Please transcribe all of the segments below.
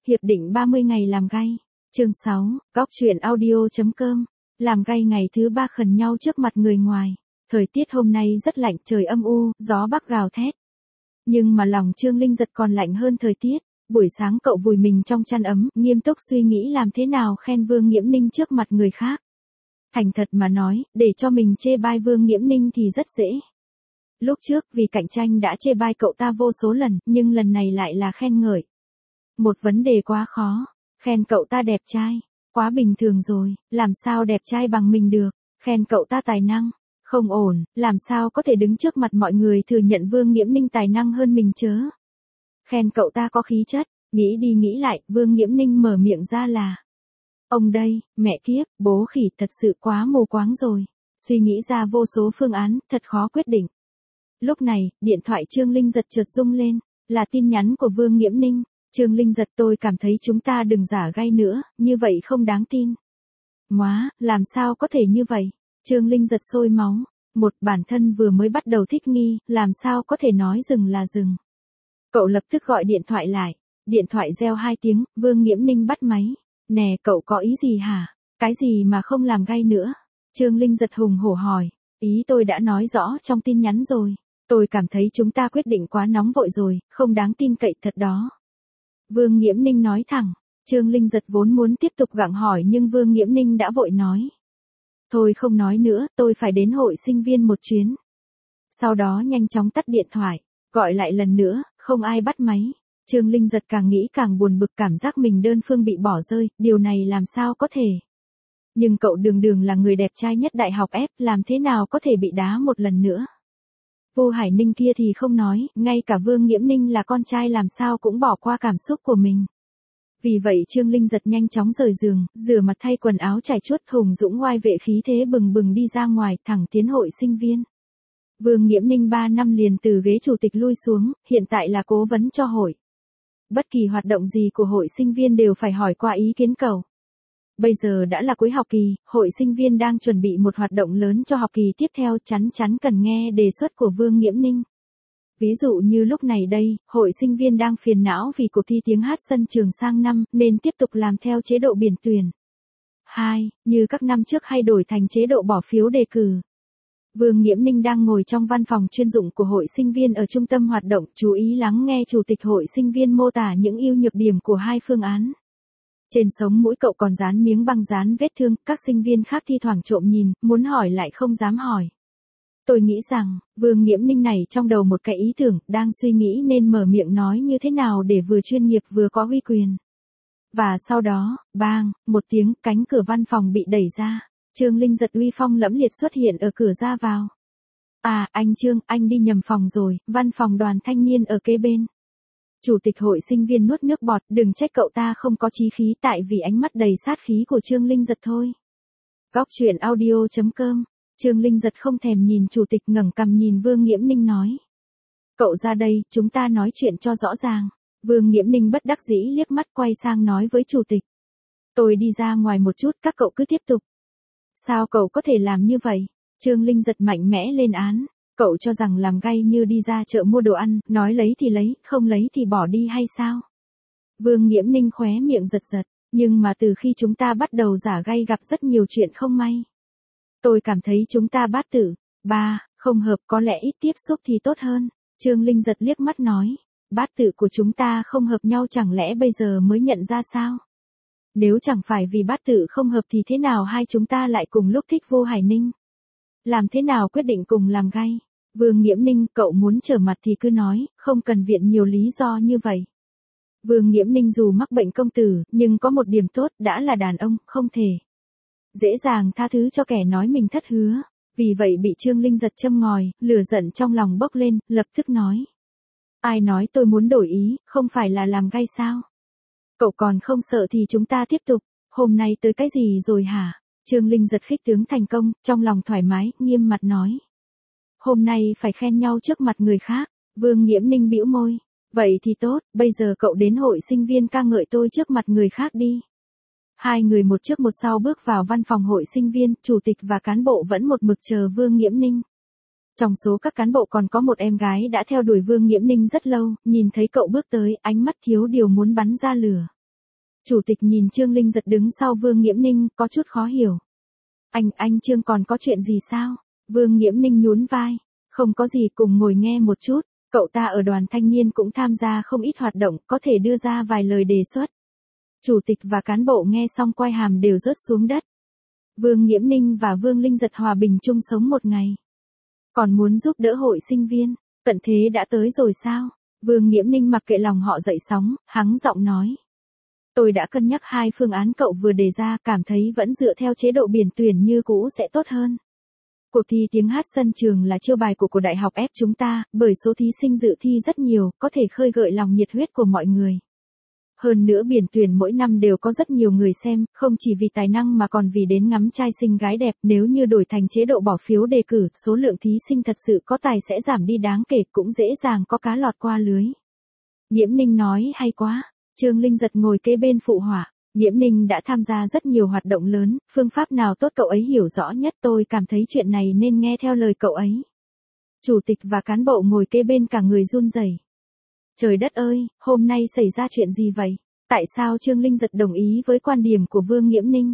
Hiệp định 30 ngày làm gay. Chương 6, Góc truyện audio.com. Làm gay ngày thứ 3 khẩn nhau trước mặt người ngoài. Thời tiết hôm nay rất lạnh, trời âm u, gió bắc gào thét. Nhưng mà lòng Trương Linh Giật còn lạnh hơn thời tiết. Buổi sáng cậu vùi mình trong chăn ấm, nghiêm túc suy nghĩ làm thế nào khen Vương Nghiễm Ninh trước mặt người khác. Thành thật mà nói, để cho mình chê bai Vương Nghiễm Ninh thì rất dễ. Lúc trước vì cạnh tranh đã chê bai cậu ta vô số lần, nhưng lần này lại là khen ngợi. Một vấn đề quá khó, khen cậu ta đẹp trai, quá bình thường rồi, làm sao đẹp trai bằng mình được, khen cậu ta tài năng, không ổn, làm sao có thể đứng trước mặt mọi người thừa nhận Vương Nghiễm Ninh tài năng hơn mình chớ. Khen cậu ta có khí chất, nghĩ đi nghĩ lại, Vương Nghiễm Ninh mở miệng ra là: ông đây, mẹ kiếp, bố khỉ thật sự quá mù quáng rồi, suy nghĩ ra vô số phương án, thật khó quyết định. Lúc này, điện thoại Trương Linh Giật chợt rung lên, là tin nhắn của Vương Nghiễm Ninh. Trương Linh Giật, tôi cảm thấy chúng ta đừng giả gay nữa, như vậy không đáng tin. Móa, làm sao có thể như vậy? Trương Linh Giật sôi máu. Một, bản thân vừa mới bắt đầu thích nghi, làm sao có thể nói dừng là dừng. Cậu lập tức gọi điện thoại lại. Điện thoại reo 2 tiếng, Vương Nghiễm Ninh bắt máy. Nè, cậu có ý gì hả? Cái gì mà không làm gay nữa? Trương Linh Giật hùng hổ hỏi. Ý tôi đã nói rõ trong tin nhắn rồi. Tôi cảm thấy chúng ta quyết định quá nóng vội rồi, không đáng tin cậy thật đó. Vương Nghiễm Ninh nói thẳng. Trương Linh Giật vốn muốn tiếp tục gặng hỏi nhưng Vương Nghiễm Ninh đã vội nói. Thôi không nói nữa, tôi phải đến hội sinh viên một chuyến. Sau đó nhanh chóng tắt điện thoại, gọi lại lần nữa, không ai bắt máy. Trương Linh Giật càng nghĩ càng buồn bực, cảm giác mình đơn phương bị bỏ rơi, điều này làm sao có thể. Nhưng cậu đường đường là người đẹp trai nhất đại học F, làm thế nào có thể bị đá một lần nữa. Vu Hải Ninh kia thì không nói, ngay cả Vương Nghiễm Ninh là con trai làm sao cũng bỏ qua cảm xúc của mình. Vì vậy Trương Linh Giật nhanh chóng rời giường, rửa mặt thay quần áo trải chuốt, hùng dũng oai vệ khí thế bừng bừng đi ra ngoài, thẳng tiến hội sinh viên. Vương Nghiễm Ninh 3 năm liền từ ghế chủ tịch lui xuống, hiện tại là cố vấn cho hội. Bất kỳ hoạt động gì của hội sinh viên đều phải hỏi qua ý kiến cậu. Bây giờ đã là cuối học kỳ, hội sinh viên đang chuẩn bị một hoạt động lớn cho học kỳ tiếp theo, chắn cần nghe đề xuất của Vương Nghiễm Ninh. Ví dụ như lúc này đây, hội sinh viên đang phiền não vì cuộc thi tiếng hát sân trường sang năm, nên tiếp tục làm theo chế độ biển tuyển. 2. Như các năm trước hay đổi thành chế độ bỏ phiếu đề cử. Vương Nghiễm Ninh đang ngồi trong văn phòng chuyên dụng của hội sinh viên ở trung tâm hoạt động, chú ý lắng nghe chủ tịch hội sinh viên mô tả những ưu nhược điểm của hai phương án. Trên sống mũi cậu còn dán miếng băng dán vết thương, các sinh viên khác thi thoảng trộm nhìn, muốn hỏi lại không dám hỏi. Tôi nghĩ rằng, Vương Nghiễm Ninh này trong đầu một cái ý tưởng, đang suy nghĩ nên mở miệng nói như thế nào để vừa chuyên nghiệp vừa có uy quyền. Và sau đó, bang, một tiếng, cánh cửa văn phòng bị đẩy ra. Trương Linh Giật uy phong lẫm liệt xuất hiện ở cửa ra vào. À, anh Trương, anh đi nhầm phòng rồi, văn phòng Đoàn thanh niên ở kế bên. Chủ tịch hội sinh viên nuốt nước bọt, đừng trách cậu ta không có chí khí, tại vì ánh mắt đầy sát khí của Trương Linh Giật thôi. Góc truyện audio.com. Trương Linh Giật không thèm nhìn chủ tịch, ngẩng cằm nhìn Vương Nghiễm Ninh nói. Cậu ra đây, chúng ta nói chuyện cho rõ ràng. Vương Nghiễm Ninh bất đắc dĩ liếc mắt quay sang nói với chủ tịch. Tôi đi ra ngoài một chút, các cậu cứ tiếp tục. Sao cậu có thể làm như vậy? Trương Linh Giật mạnh mẽ lên án. Cậu cho rằng làm gay như đi ra chợ mua đồ ăn, nói lấy thì lấy, không lấy thì bỏ đi hay sao? Vương Nghiễm Ninh khóe miệng giật giật, nhưng mà từ khi chúng ta bắt đầu giả gay gặp rất nhiều chuyện không may. Tôi cảm thấy chúng ta bát tự, không hợp, có lẽ ít tiếp xúc thì tốt hơn. Trương Linh Giật liếc mắt nói, bát tự của chúng ta không hợp nhau chẳng lẽ bây giờ mới nhận ra sao? Nếu chẳng phải vì bát tự không hợp thì thế nào hai chúng ta lại cùng lúc thích Vu Hải Ninh? Làm thế nào quyết định cùng làm gay? Vương Nghiễm Ninh, cậu muốn trở mặt thì cứ nói, không cần viện nhiều lý do như vậy. Vương Nghiễm Ninh dù mắc bệnh công tử, nhưng có một điểm tốt, đã là đàn ông, không thể dễ dàng tha thứ cho kẻ nói mình thất hứa. Vì vậy bị Trương Linh Giật châm ngòi, lửa giận trong lòng bốc lên, lập tức nói. Ai nói tôi muốn đổi ý, không phải là làm gay sao? Cậu còn không sợ thì chúng ta tiếp tục, hôm nay tới cái gì rồi hả? Trương Linh Giật khích tướng thành công, trong lòng thoải mái, nghiêm mặt nói. Hôm nay phải khen nhau trước mặt người khác. Vương Nghiễm Ninh bĩu môi. Vậy thì tốt, bây giờ cậu đến hội sinh viên ca ngợi tôi trước mặt người khác đi. Hai người một trước một sau bước vào văn phòng hội sinh viên, chủ tịch và cán bộ vẫn một mực chờ Vương Nghiễm Ninh. Trong số các cán bộ còn có một em gái đã theo đuổi Vương Nghiễm Ninh rất lâu, nhìn thấy cậu bước tới, ánh mắt thiếu điều muốn bắn ra lửa. Chủ tịch nhìn Trương Linh Giật đứng sau Vương Nghiễm Ninh, có chút khó hiểu. Anh Trương còn có chuyện gì sao? Vương Nghiễm Ninh nhún vai. Không có gì, cùng ngồi nghe một chút. Cậu ta ở đoàn thanh niên cũng tham gia không ít hoạt động, có thể đưa ra vài lời đề xuất. Chủ tịch và cán bộ nghe xong quai hàm đều rớt xuống đất. Vương Nghiễm Ninh và Vương Linh Giật hòa bình chung sống một ngày. Còn muốn giúp đỡ hội sinh viên, tận thế đã tới rồi sao? Vương Nghiễm Ninh mặc kệ lòng họ dậy sóng, hắng giọng nói. Tôi đã cân nhắc hai phương án cậu vừa đề ra, cảm thấy vẫn dựa theo chế độ biển tuyển như cũ sẽ tốt hơn. Cuộc thi tiếng hát sân trường là chiêu bài của đại học ép chúng ta, bởi số thí sinh dự thi rất nhiều, có thể khơi gợi lòng nhiệt huyết của mọi người. Hơn nữa biển tuyển mỗi năm đều có rất nhiều người xem, không chỉ vì tài năng mà còn vì đến ngắm trai xinh gái đẹp. Nếu như đổi thành chế độ bỏ phiếu đề cử, số lượng thí sinh thật sự có tài sẽ giảm đi đáng kể, cũng dễ dàng có cá lọt qua lưới. Nghiễm Ninh nói hay quá. Trương Linh Giật ngồi kế bên phụ họa. Nghiễm Ninh đã tham gia rất nhiều hoạt động lớn, phương pháp nào tốt cậu ấy hiểu rõ nhất, tôi cảm thấy chuyện này nên nghe theo lời cậu ấy. Chủ tịch và cán bộ ngồi kế bên cả người run rẩy. Trời đất ơi, hôm nay xảy ra chuyện gì vậy? Tại sao Trương Linh Giật đồng ý với quan điểm của Vương Nghiễm Ninh?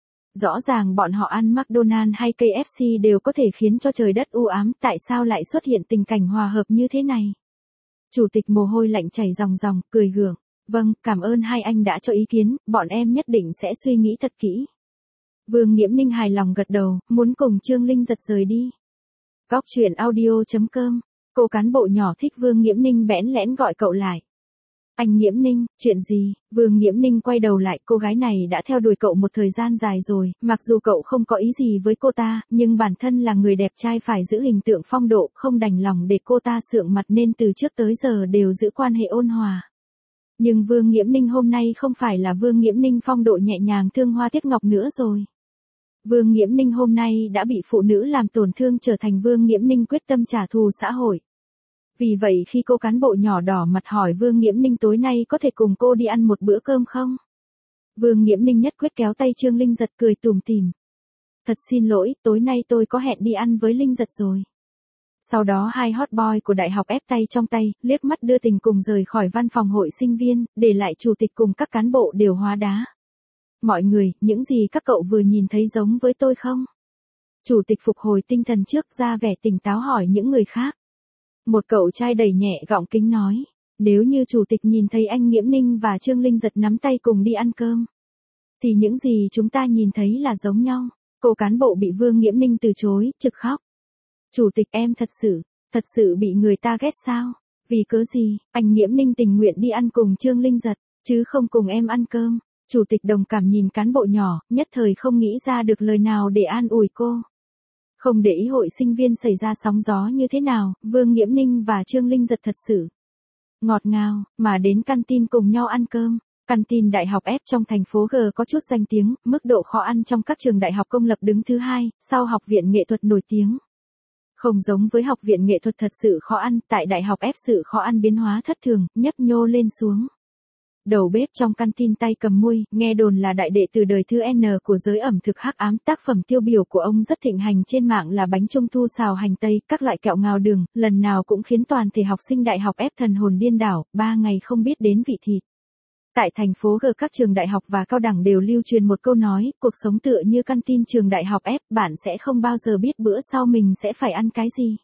Rõ ràng bọn họ ăn McDonald's hay KFC đều có thể khiến cho trời đất u ám, tại sao lại xuất hiện tình cảnh hòa hợp như thế này? Chủ tịch mồ hôi lạnh chảy ròng ròng, cười gượng. Vâng, cảm ơn hai anh đã cho ý kiến, bọn em nhất định sẽ suy nghĩ thật kỹ. Vương Nghiễm Ninh hài lòng gật đầu, muốn cùng Trương Linh Giật rời đi. Góc truyện audio.com. Cô cán bộ nhỏ thích Vương Nghiễm Ninh bẽn lẽn gọi cậu lại. Anh Nghiễm Ninh, chuyện gì? Vương Nghiễm Ninh quay đầu lại, cô gái này đã theo đuổi cậu một thời gian dài rồi, mặc dù cậu không có ý gì với cô ta, nhưng bản thân là người đẹp trai phải giữ hình tượng phong độ, không đành lòng để cô ta sượng mặt nên từ trước tới giờ đều giữ quan hệ ôn hòa. Nhưng Vương Nghiễm Ninh hôm nay không phải là Vương Nghiễm Ninh phong độ nhẹ nhàng thương hoa tiếc ngọc nữa rồi. Vương Nghiễm Ninh hôm nay đã bị phụ nữ làm tổn thương, trở thành Vương Nghiễm Ninh quyết tâm trả thù xã hội. Vì vậy khi cô cán bộ nhỏ đỏ mặt hỏi Vương Nghiễm Ninh tối nay có thể cùng cô đi ăn một bữa cơm không? Vương Nghiễm Ninh nhất quyết kéo tay Trương Linh Giật cười tủm tỉm. Thật xin lỗi, tối nay tôi có hẹn đi ăn với Linh Giật rồi. Sau đó hai hot boy của đại học ép tay trong tay, liếc mắt đưa tình cùng rời khỏi văn phòng hội sinh viên, để lại chủ tịch cùng các cán bộ đều hóa đá. Mọi người, những gì các cậu vừa nhìn thấy giống với tôi không? Chủ tịch phục hồi tinh thần trước ra vẻ tỉnh táo hỏi những người khác. Một cậu trai đầy nhẹ gọng kính nói, nếu như chủ tịch nhìn thấy anh Nghiễm Ninh và Trương Linh Giật nắm tay cùng đi ăn cơm, thì những gì chúng ta nhìn thấy là giống nhau. Cô cán bộ bị Vương Nghiễm Ninh từ chối, trực khóc. Chủ tịch, em thật sự bị người ta ghét sao? Vì cớ gì, anh Nghiễm Ninh tình nguyện đi ăn cùng Trương Linh Giật, chứ không cùng em ăn cơm. Chủ tịch đồng cảm nhìn cán bộ nhỏ, nhất thời không nghĩ ra được lời nào để an ủi cô. Không để ý hội sinh viên xảy ra sóng gió như thế nào, Vương Nghiễm Ninh và Trương Linh Giật thật sự ngọt ngào, mà đến căn tin cùng nhau ăn cơm. Căn tin đại học F trong thành phố G có chút danh tiếng, mức độ khó ăn trong các trường đại học công lập đứng thứ 2, sau học viện nghệ thuật nổi tiếng. Không giống với học viện nghệ thuật thật sự khó ăn, tại đại học F sự khó ăn biến hóa thất thường, nhấp nhô lên xuống. Đầu bếp trong căn tin tay cầm muôi, nghe đồn là đại đệ từ đời thứ N của giới ẩm thực hắc ám. Tác phẩm tiêu biểu của ông rất thịnh hành trên mạng là bánh trung thu xào hành tây, các loại kẹo ngào đường, lần nào cũng khiến toàn thể học sinh đại học F thần hồn điên đảo, 3 ngày không biết đến vị thịt. Tại thành phố G các trường đại học và cao đẳng đều lưu truyền một câu nói, cuộc sống tựa như căn tin trường đại học F, bạn sẽ không bao giờ biết bữa sau mình sẽ phải ăn cái gì.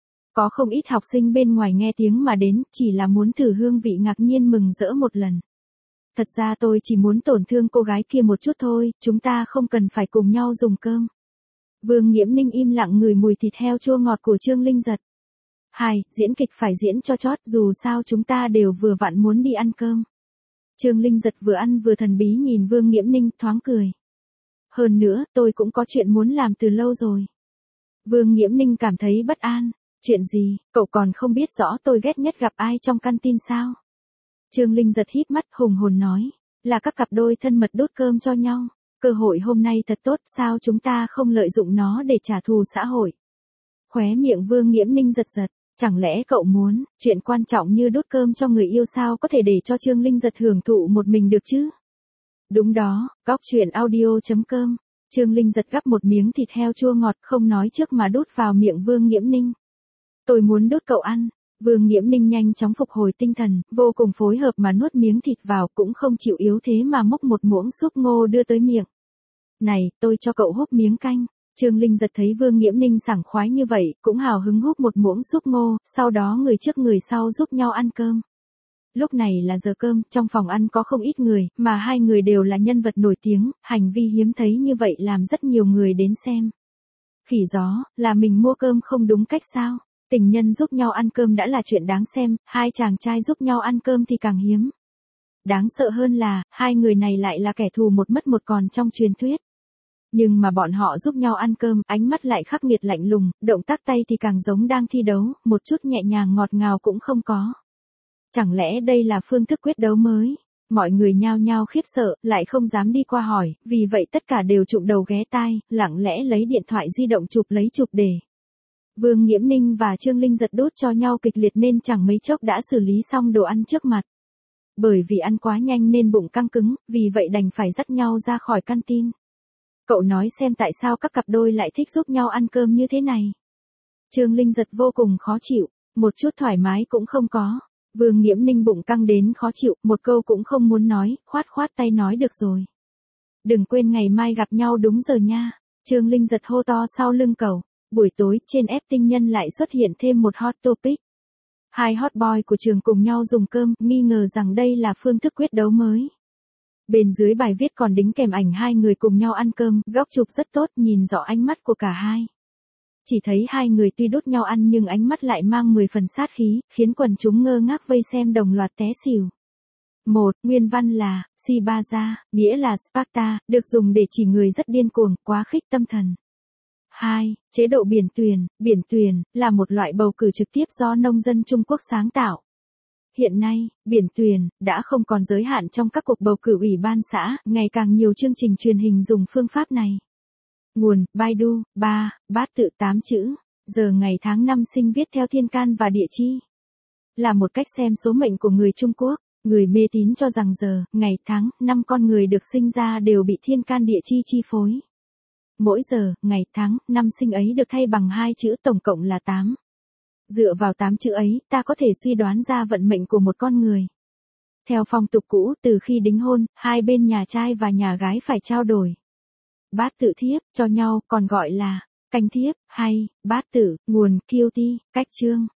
Có không ít học sinh bên ngoài nghe tiếng mà đến, chỉ là muốn thử hương vị ngạc nhiên mừng rỡ một lần. Thật ra tôi chỉ muốn tổn thương cô gái kia một chút thôi, chúng ta không cần phải cùng nhau dùng cơm. Vương Nghiễm Ninh im lặng ngửi mùi thịt heo chua ngọt của Trương Linh Giật. 2. Diễn kịch phải diễn cho chót, dù sao chúng ta đều vừa vặn muốn đi ăn cơm. Trương Linh Giật vừa ăn vừa thần bí nhìn Vương Nghiễm Ninh, thoáng cười. Hơn nữa, tôi cũng có chuyện muốn làm từ lâu rồi. Vương Nghiễm Ninh cảm thấy bất an. Chuyện gì, cậu còn không biết rõ tôi ghét nhất gặp ai trong căn tin sao? Trương Linh Giật híp mắt hùng hồn nói, là các cặp đôi thân mật đút cơm cho nhau. Cơ hội hôm nay thật tốt, sao chúng ta không lợi dụng nó để trả thù xã hội? Khóe miệng Vương Nghiễm Ninh giật giật. Chẳng lẽ cậu muốn, chuyện quan trọng như đút cơm cho người yêu sao có thể để cho Trương Linh Giật hưởng thụ một mình được chứ? Đúng đó, góc truyện audio.com. Trương Linh Giật gắp một miếng thịt heo chua ngọt không nói trước mà đút vào miệng Vương Nghiễm Ninh. Tôi muốn đút cậu ăn. Vương Nghiễm Ninh nhanh chóng phục hồi tinh thần, vô cùng phối hợp mà nuốt miếng thịt vào, cũng không chịu yếu thế mà múc một muỗng súp ngô đưa tới miệng. Này, tôi cho cậu húp miếng canh. Trương Linh giật thấy Vương Nghiễm Ninh sảng khoái như vậy, cũng hào hứng húp một muỗng súp ngô, sau đó người trước người sau giúp nhau ăn cơm. Lúc này là giờ cơm, trong phòng ăn có không ít người, mà hai người đều là nhân vật nổi tiếng, hành vi hiếm thấy như vậy làm rất nhiều người đến xem. Khỉ gió, là mình mua cơm không đúng cách sao? Tình nhân giúp nhau ăn cơm đã là chuyện đáng xem, hai chàng trai giúp nhau ăn cơm thì càng hiếm. Đáng sợ hơn là, hai người này lại là kẻ thù một mất một còn trong truyền thuyết. Nhưng mà bọn họ giúp nhau ăn cơm, ánh mắt lại khắc nghiệt lạnh lùng, động tác tay thì càng giống đang thi đấu, một chút nhẹ nhàng ngọt ngào cũng không có. Chẳng lẽ đây là phương thức quyết đấu mới? Mọi người nhao nhao khiếp sợ, lại không dám đi qua hỏi, vì vậy tất cả đều chụm đầu ghé tai, lặng lẽ lấy điện thoại di động chụp để. Vương Nghiễm Ninh và Trương Linh giật đốt cho nhau kịch liệt nên chẳng mấy chốc đã xử lý xong đồ ăn trước mặt. Bởi vì ăn quá nhanh nên bụng căng cứng, vì vậy đành phải dắt nhau ra khỏi canteen. Cậu nói xem tại sao các cặp đôi lại thích giúp nhau ăn cơm như thế này. Trương Linh giật vô cùng khó chịu, một chút thoải mái cũng không có. Vương Nghiễm Ninh bụng căng đến khó chịu, một câu cũng không muốn nói, khoát tay nói được rồi. Đừng quên ngày mai gặp nhau đúng giờ nha. Trương Linh giật hô to sau lưng cậu. Buổi tối, trên ép tinh nhân lại xuất hiện thêm một hot topic. Hai hot boy của trường cùng nhau dùng cơm, nghi ngờ rằng đây là phương thức quyết đấu mới. Bên dưới bài viết còn đính kèm ảnh hai người cùng nhau ăn cơm, góc chụp rất tốt, nhìn rõ ánh mắt của cả hai. Chỉ thấy hai người tuy đút nhau ăn nhưng ánh mắt lại mang 10 phần sát khí, khiến quần chúng ngơ ngác vây xem đồng loạt té xỉu. 1. Nguyên văn là, Sibaza, nghĩa là Sparta, được dùng để chỉ người rất điên cuồng, quá khích tâm thần. 2. Chế độ biển tuyển, là một loại bầu cử trực tiếp do nông dân Trung Quốc sáng tạo. Hiện nay, biển tuyển, đã không còn giới hạn trong các cuộc bầu cử ủy ban xã, ngày càng nhiều chương trình truyền hình dùng phương pháp này. Nguồn, Baidu, 3, bát tự 8 chữ, giờ ngày tháng năm sinh viết theo thiên can và địa chi. Là một cách xem số mệnh của người Trung Quốc, người mê tín cho rằng giờ, ngày tháng, năm con người được sinh ra đều bị thiên can địa chi chi phối. Mỗi giờ, ngày tháng, năm sinh ấy được thay bằng 2 chữ tổng cộng là 8. Dựa vào 8 chữ ấy, ta có thể suy đoán ra vận mệnh của một con người. Theo phong tục cũ, từ khi đính hôn, hai bên nhà trai và nhà gái phải trao đổi bát tự thiếp cho nhau, còn gọi là canh thiếp hay bát tự, nguồn QT, cách chương.